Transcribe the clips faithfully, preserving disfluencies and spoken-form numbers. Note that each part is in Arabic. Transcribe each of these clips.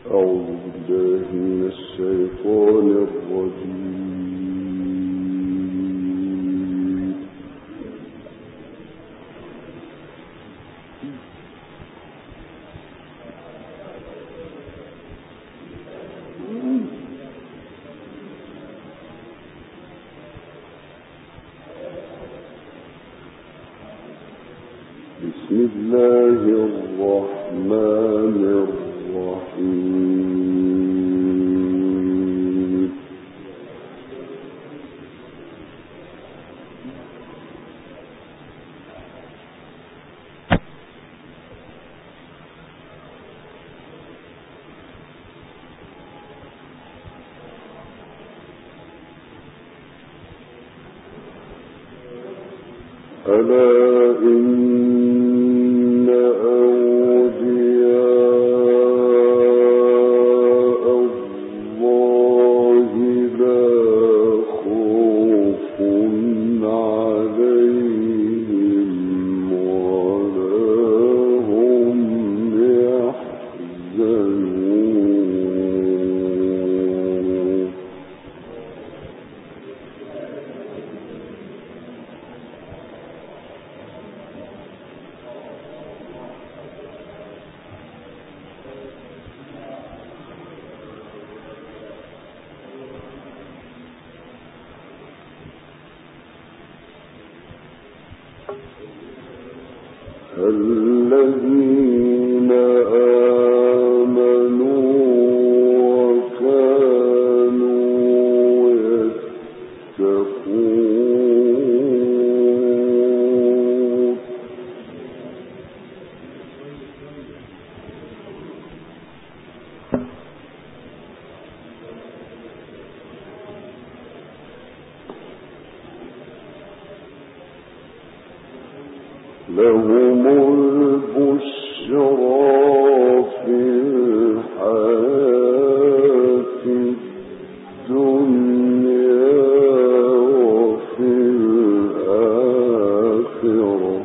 بسم الله الرحمن الرحيم. ألا إن أولياء الله لا خوف عليهم ولا هم يحزنون. الذين آمنوا وكانوا يتقون. لهم البشرى في الحياة الدنيا وفي الآخرة.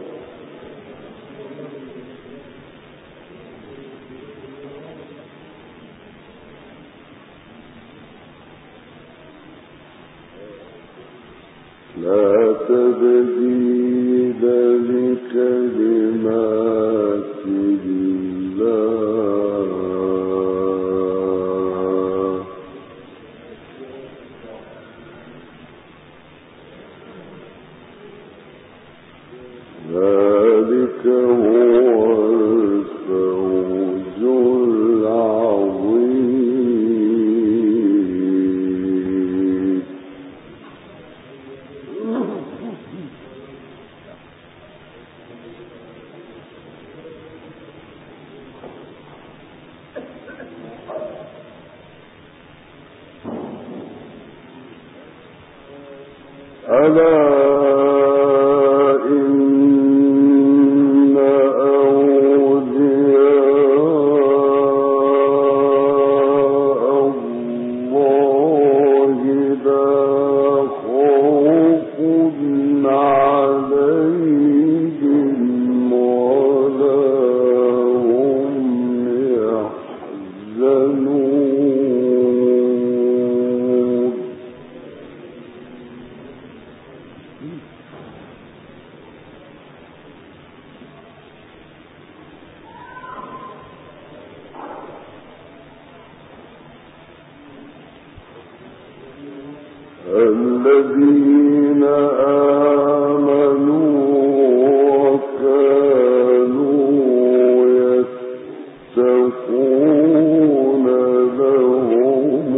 لا تبديل لكلمات الله. ذلك هو الفوز العظيم. ألا إن أولياء الله لا خوف عليهم ولا هم يحزنون. الذين آمنوا وكانوا يتقون لهم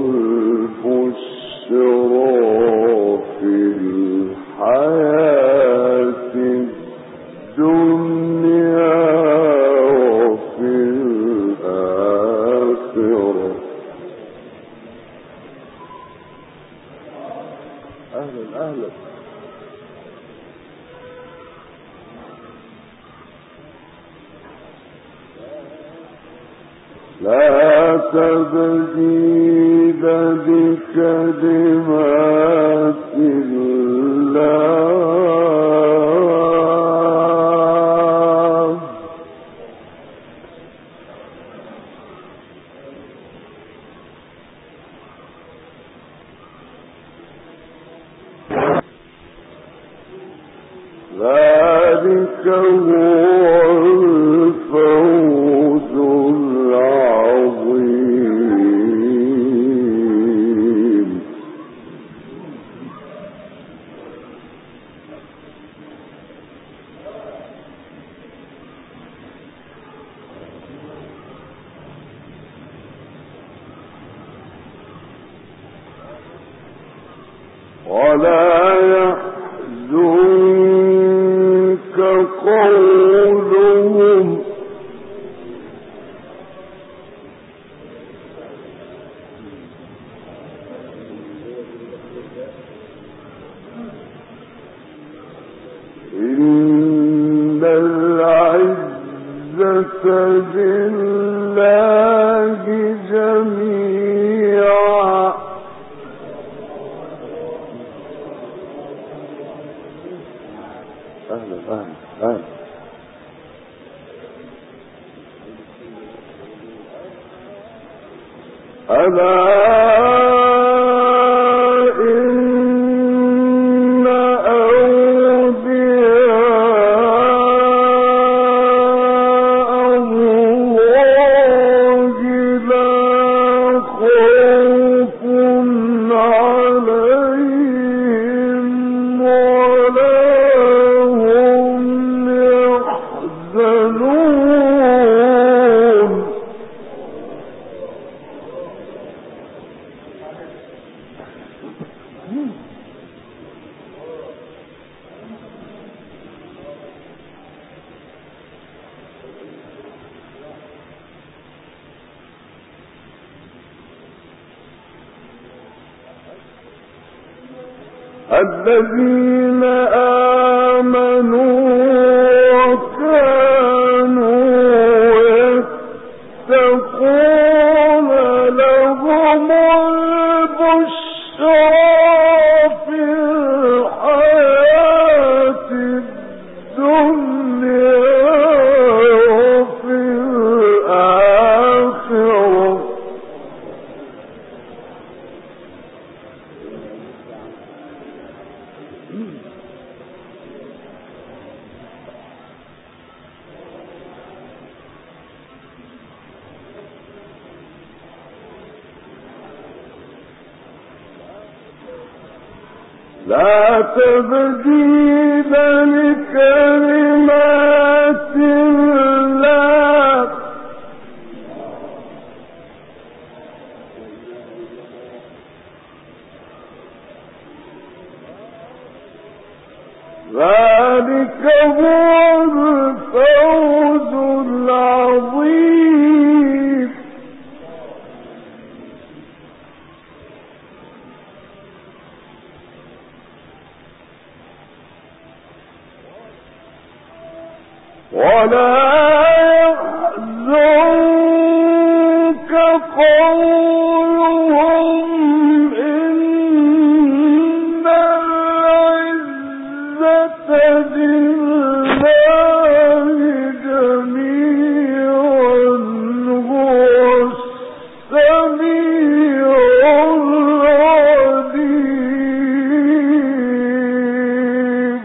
البشرى في الحياة الدنيا وفي الآخرة. أهلا أهلا. لا تبديل لكلمات الله. الذين آمنوا وكانوا يتقون لهم البشرى في الحياة الدنيا وفي الآخرة لا تبديل لكلمات الله ذلك هو الفوز العظيم. ولا يحزنك قولهم إن العزة لله جميعا هو السميع العليم.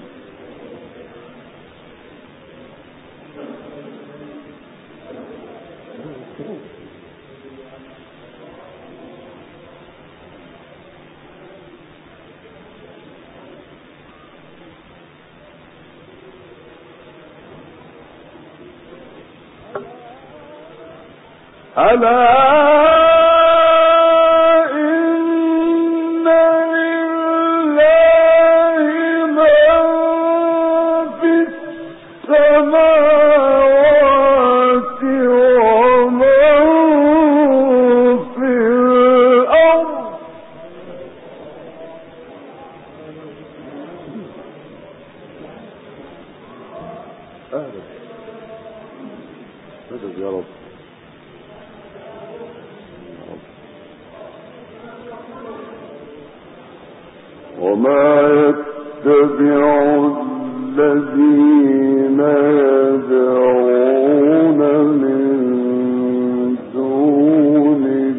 ألا إن لله من في السماوات ومن في الأرض أهلا مدد يا رب. وما يتبع الذين يدعون من دون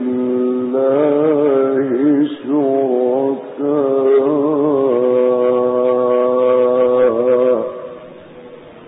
الله شركاء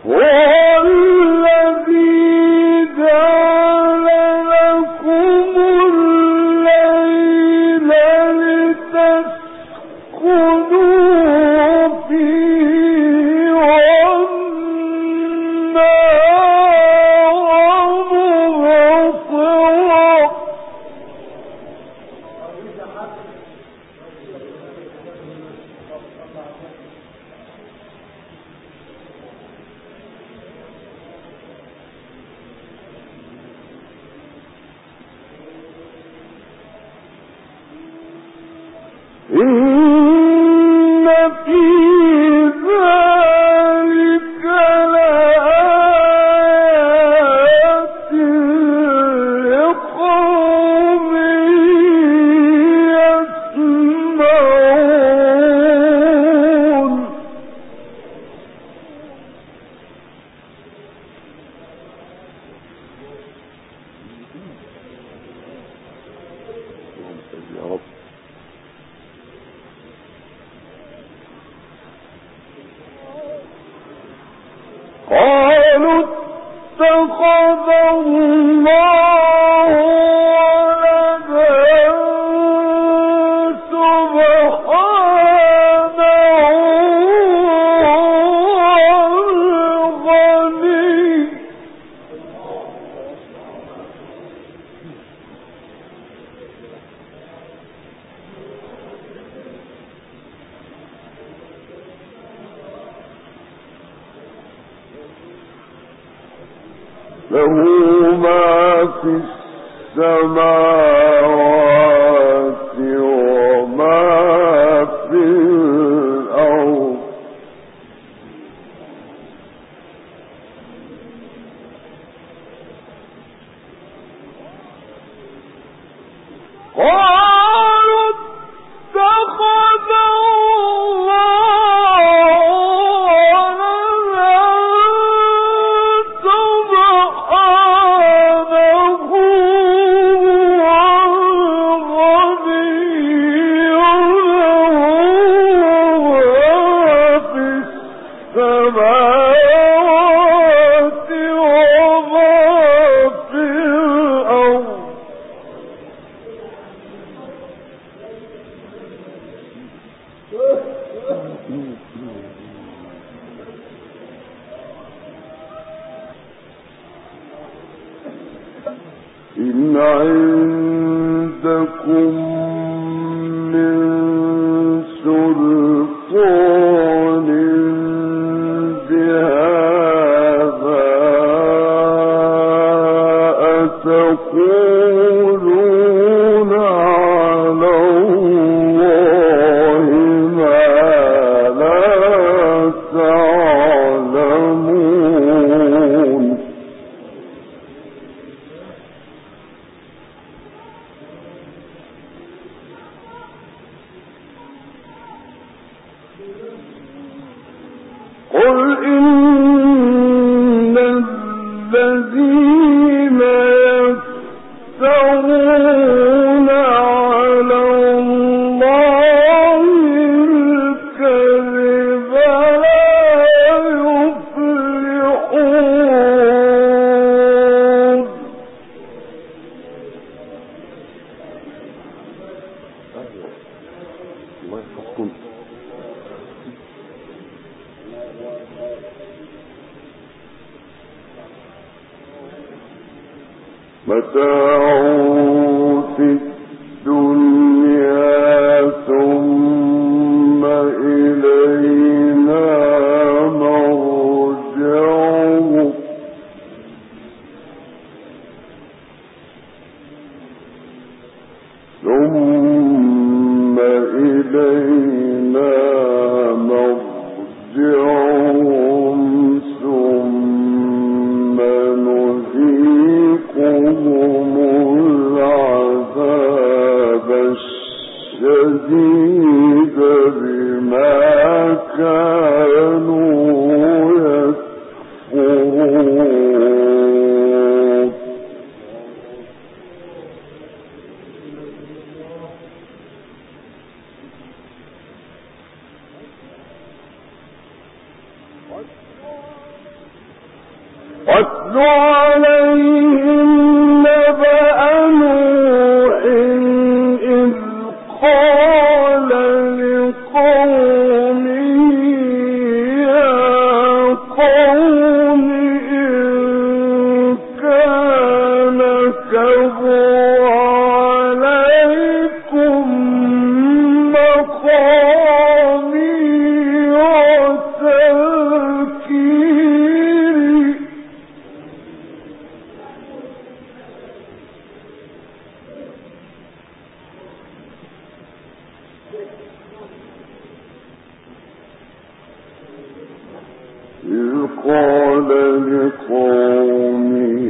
له ما في السماوات وما في الأرض قالوا اتخذ إن عندكم من سلطان بهذا أتقولون على الله ما لا تعلمون قل إن الذين يفترون على الله الكذب لا يفلحون. الله يحفظكم. متاع في الدنيا ثم إلينا مرجعهم ثم إلينا مرجعهم ثم نذيقهم العذاب الشديد بما كانوا يكفرون. واتل عليهم نبأ نوح إذ قال لقومه يا قوم إن كان كبر عليكم مقامي وتذكيري إذ قال لقومه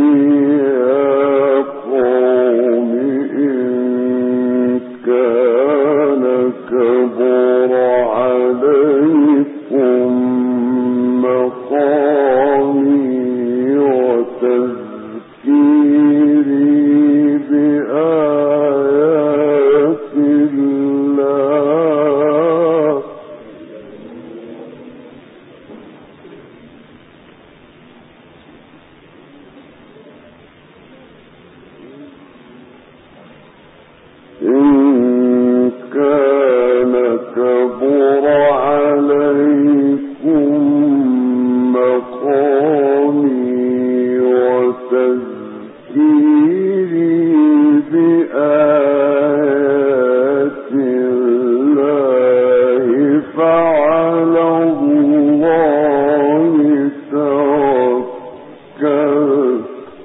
يا قوم إن كان كبر عليكم مقامي وتذكيري بآيات الله إن كان كبر عليكم مقامي وتذكيري بآيات الله فعلى الله توكلت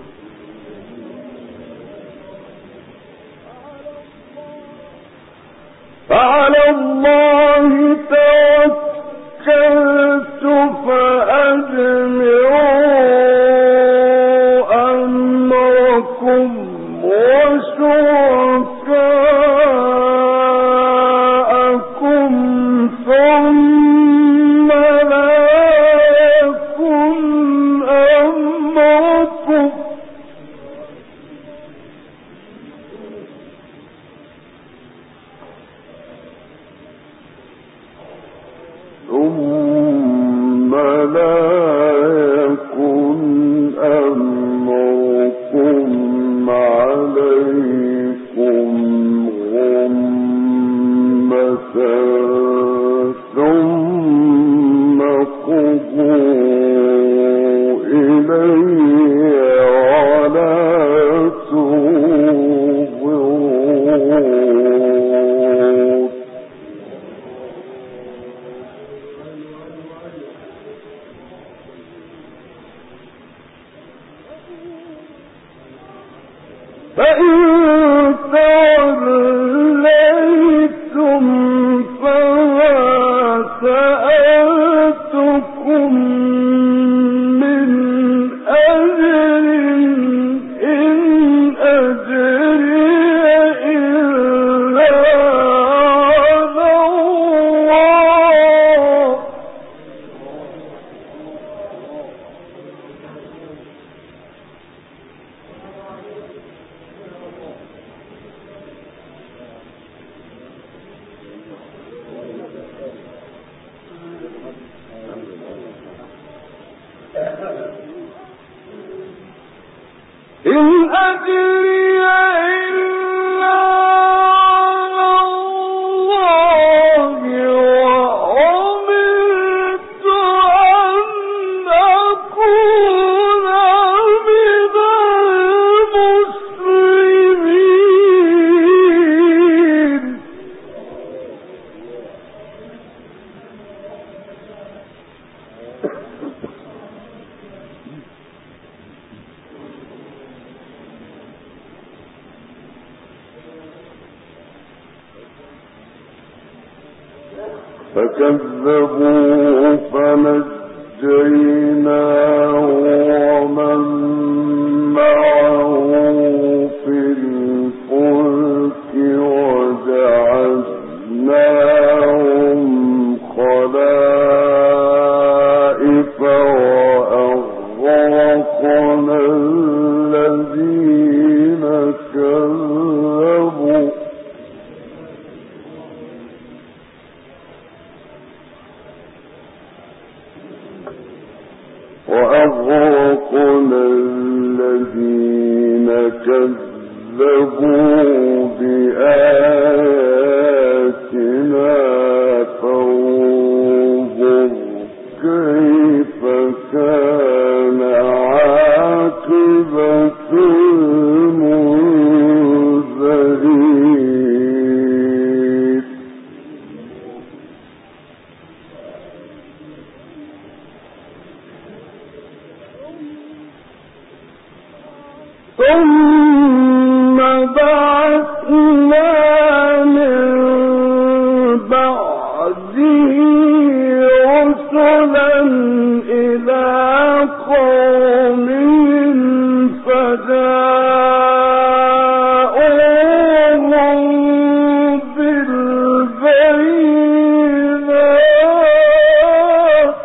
فعلى الله توكلت فأجمعوا أمركم وشركاءكم ثم لا يكن أمركم ثم لا يكن أمركم عليكم غمة ثم قضوا إلي ولا تنظرون فإن توليتم فما سألتكم من أجر إن أجري إلا على الله إن أجري إلا على الله وأمرت أن أكون من المسلمين فكذبوه فنجيناه ومن معه في الفلك وجعلناهم خلائف وأغرقنا الذين كذبوا وأغرقنا الذين كذبوا بآياتنا فانظر كيف كان عاقبة المنذرين. ثم بعثنا من بعده رسلا إلى قومهم فجاءوهم بالبينات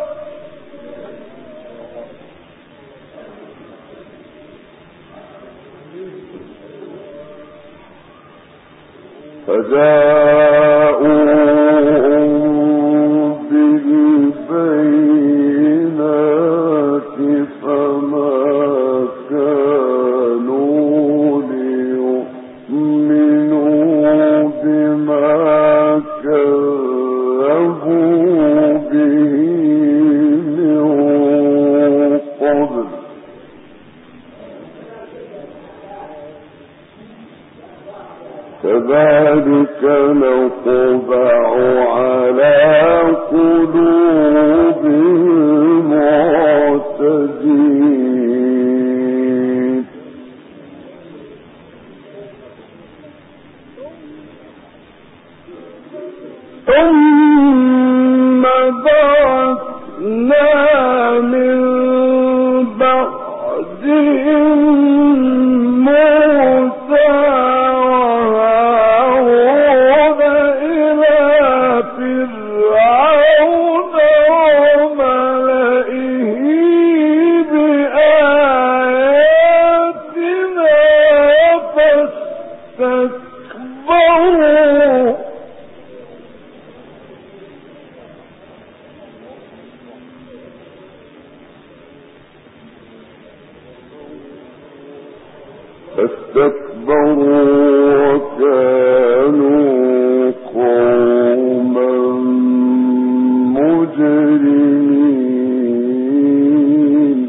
فجاءوهم بالبينات فما كانوا ليؤمنوا بما كذبوا به من قبل كذلك نطبع على قلوب المعتدين. ثم بعثنا من بعدهم موسى فاستكبروا وكانوا قوما مجرمين.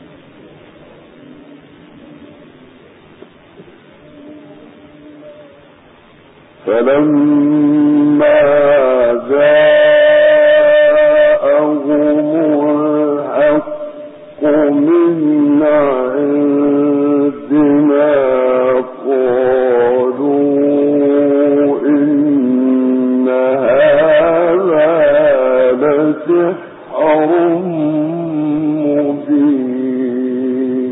فلما جاءهم الحق من عندنا قالوا إن هذا لسحر مبين.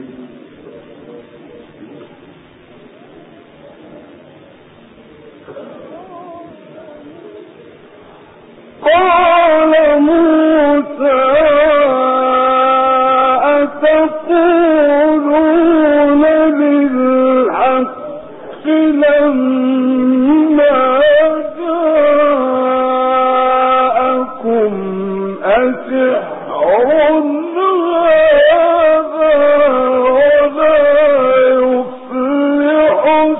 قال موسى أتقولون للحق لما جاءكم أسحر هذا ولا يفلح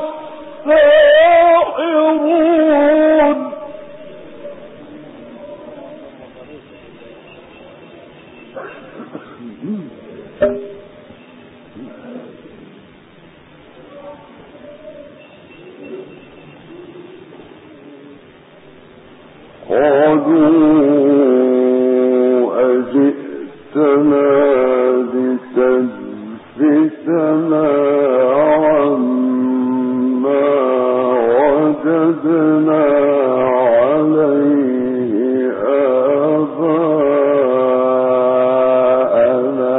الساحرون. قالوا أجئتنا لتلفتنا عما وجدنا عليه آباءنا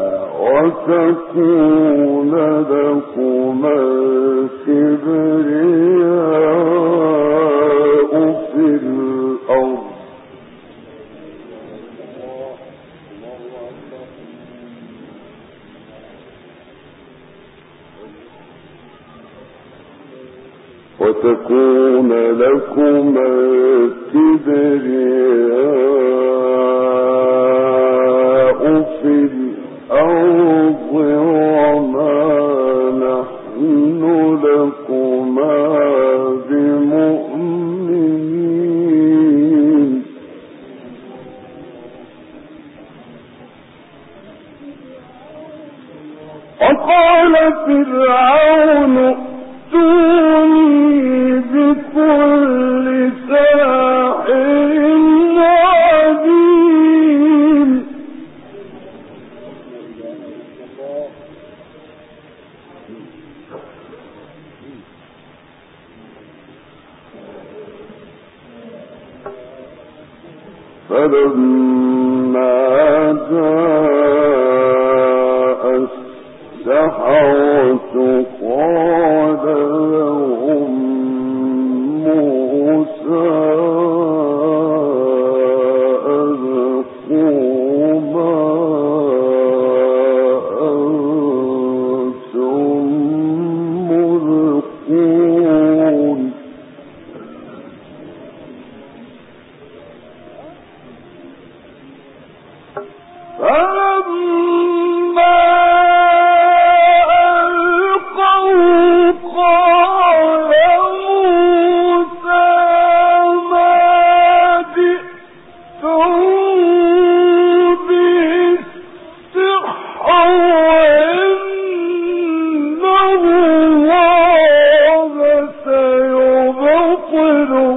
وتكون لكما الكبرياء في الأرض وتكون لكما الكبرياء في الأرض الأرض وما نحن لكما بمؤمنين وقال فرعون ائتوني بكل ساحر عليم فلما جاء السحرة قال لهم موسى ألقوا ما أنتم ملقون فلما ألقوا قال موسى ما جئتم به السحر وإن الله سيبطله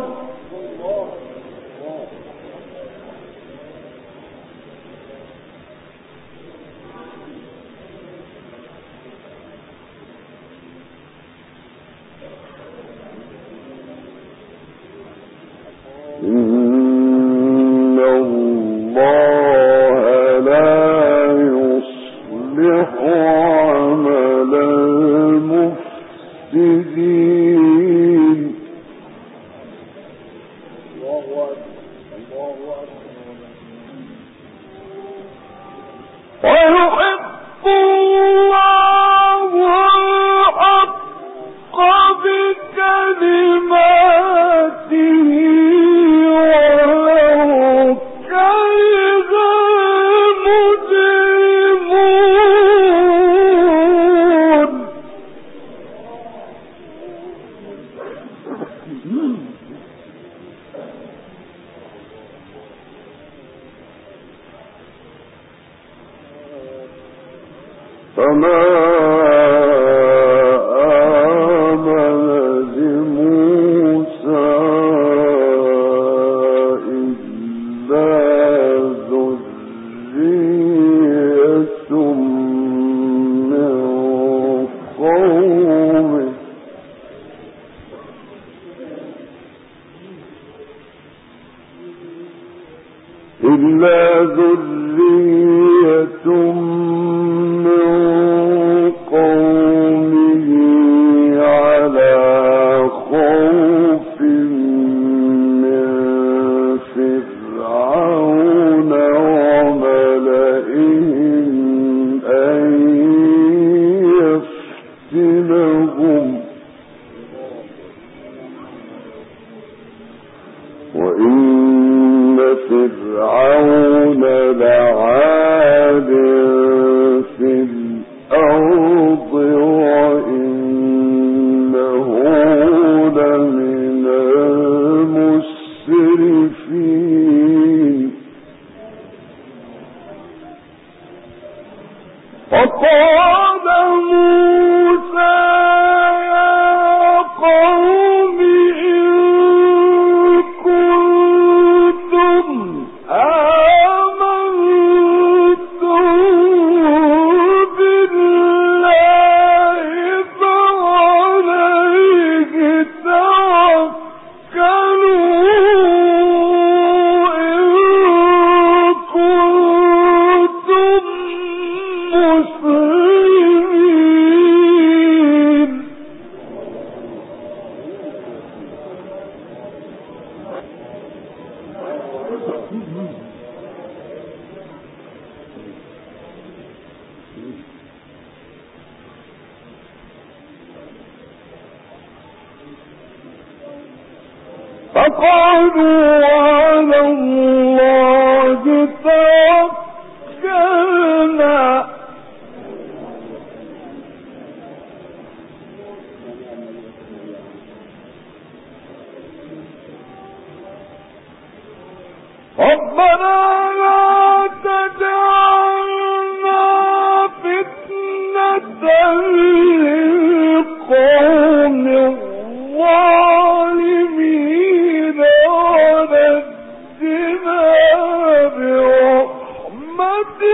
إن الله لا يصلح عمل المفسدين ويحق الله الحق بكلماته ولو كره المجرمون فما آمن لموسى إلا ذرية من قومه إلا ذرية قومه على خوف من فرعون وملئهم أن يفتنهم وإن فرعون لعال في الأرض وإنه لمن المسرفين وقال موسى يا قوم إن كنتم آمنتم بالله فعليه توكلوا إن كنتم مسلمين فقالوا على الله توكلنا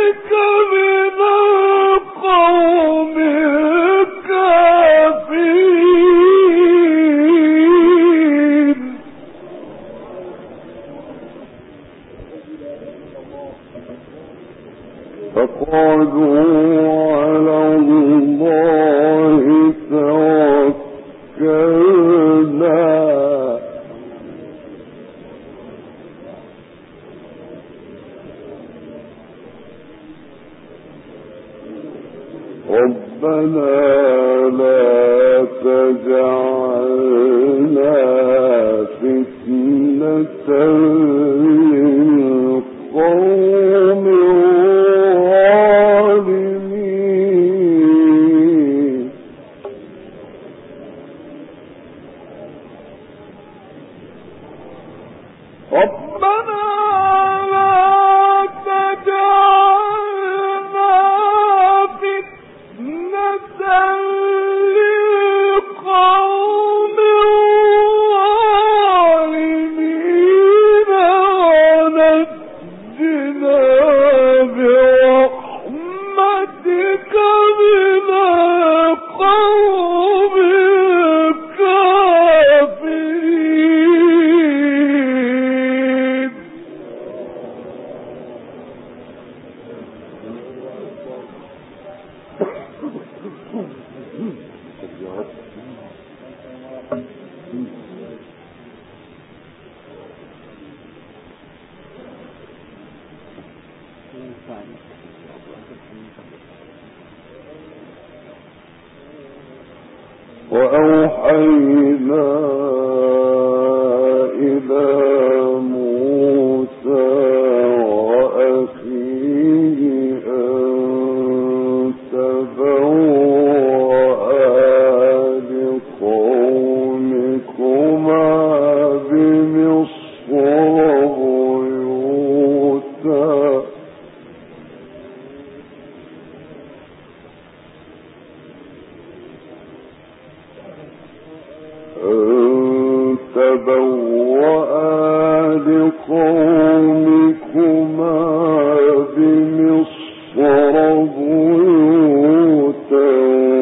وأوحينا إلى موسى وأخيه أن تبوأ لقومكما بمصر بيوتا تبوأ لقومكما بمصر بيوتا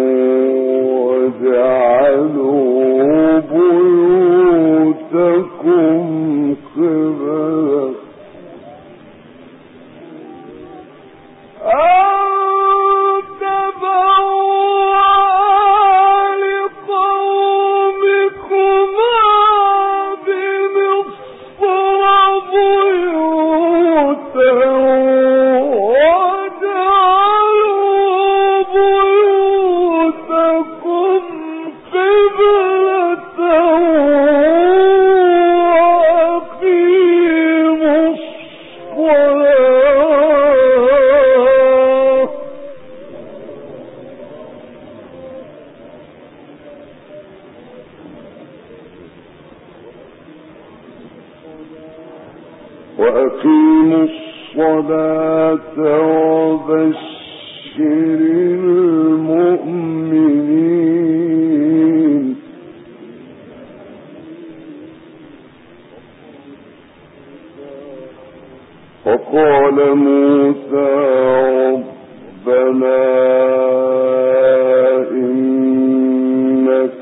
وجعلوا بيوتكم قبلة وأقيموا الصلاة وبشر المؤمنين وقال موسى ربنا إنك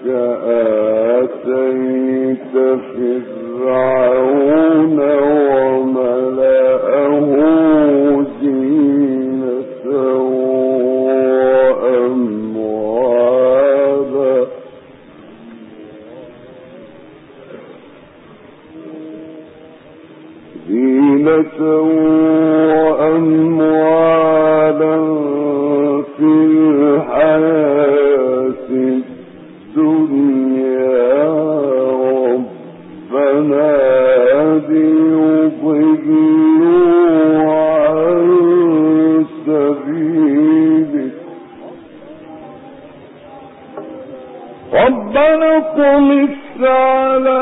آتيت فرعون وملأه زينة وأموالا زينة وأموالا في الحياة الدنيا ربنا ليضلوا عن سبيلك ربنا اطمس على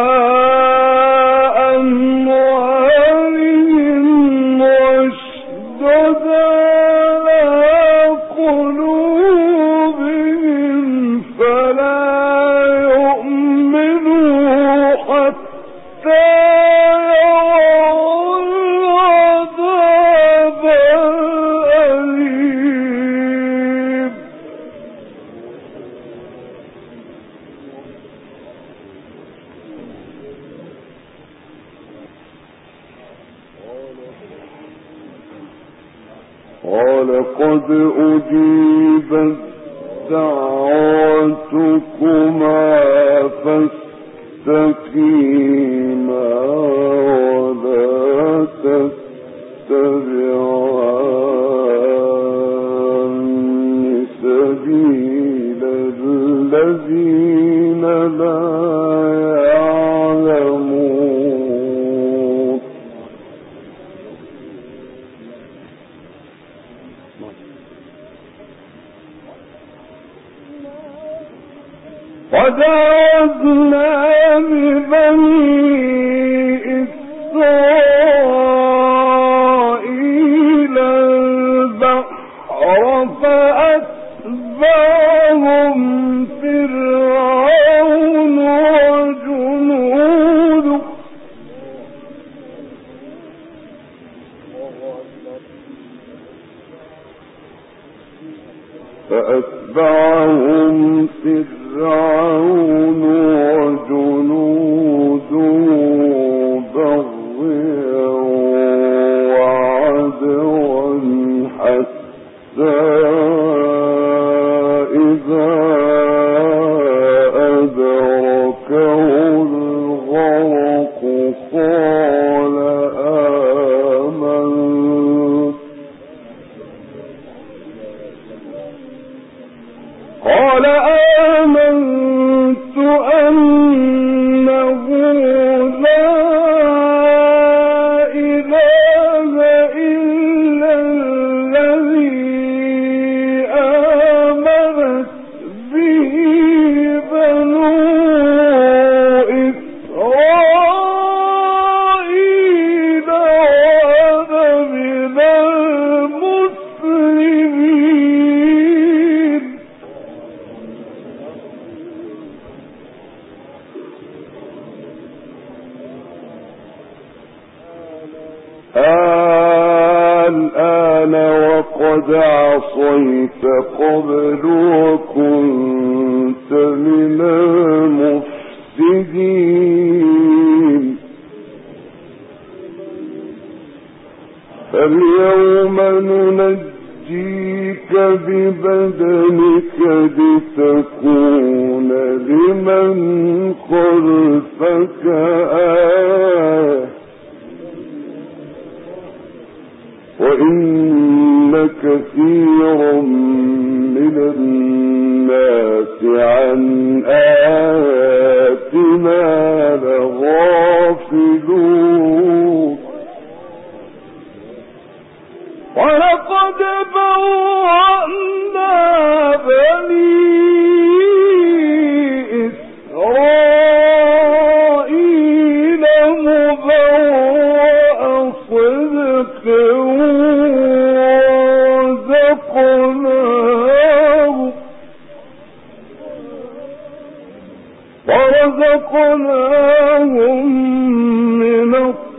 أموالهم واشدد على قلوبهم فلا يؤمنوا حتى يروا العذاب قال قد أجيبت دعوتكما فاستقيما ولا تتبعان سبيل الذين لا يعلمون. وجاوزنا ببني إسرائيل البحر فأتبعهم فرعون وجنوده فأتبعهم فرعون وجنوده بغيا وعدوا حتى إذا أدركه الغرق قال آمنت قال آمنت أنه لا إله إلا الذي آمنت به بنو إسرائيل وأنا من المسلمين. الآن وقد عصيت قبل وكنت من المفسدين فاليوم ننجيك ببدنك لتكون لمن خلفك آية وإن كثيرا من الناس عن آياتنا لغافلون. ولقد بوأنا بني إسرائيل مبوأ صدق ورزقناهم من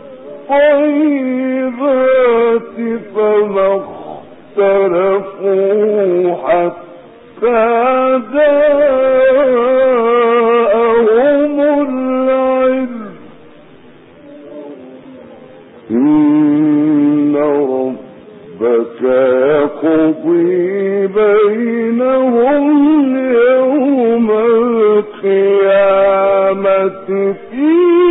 الطيبات فما اختلفوا حتى جاءهم العلم إن ربك يقضي بينهم يوم القيامة فيه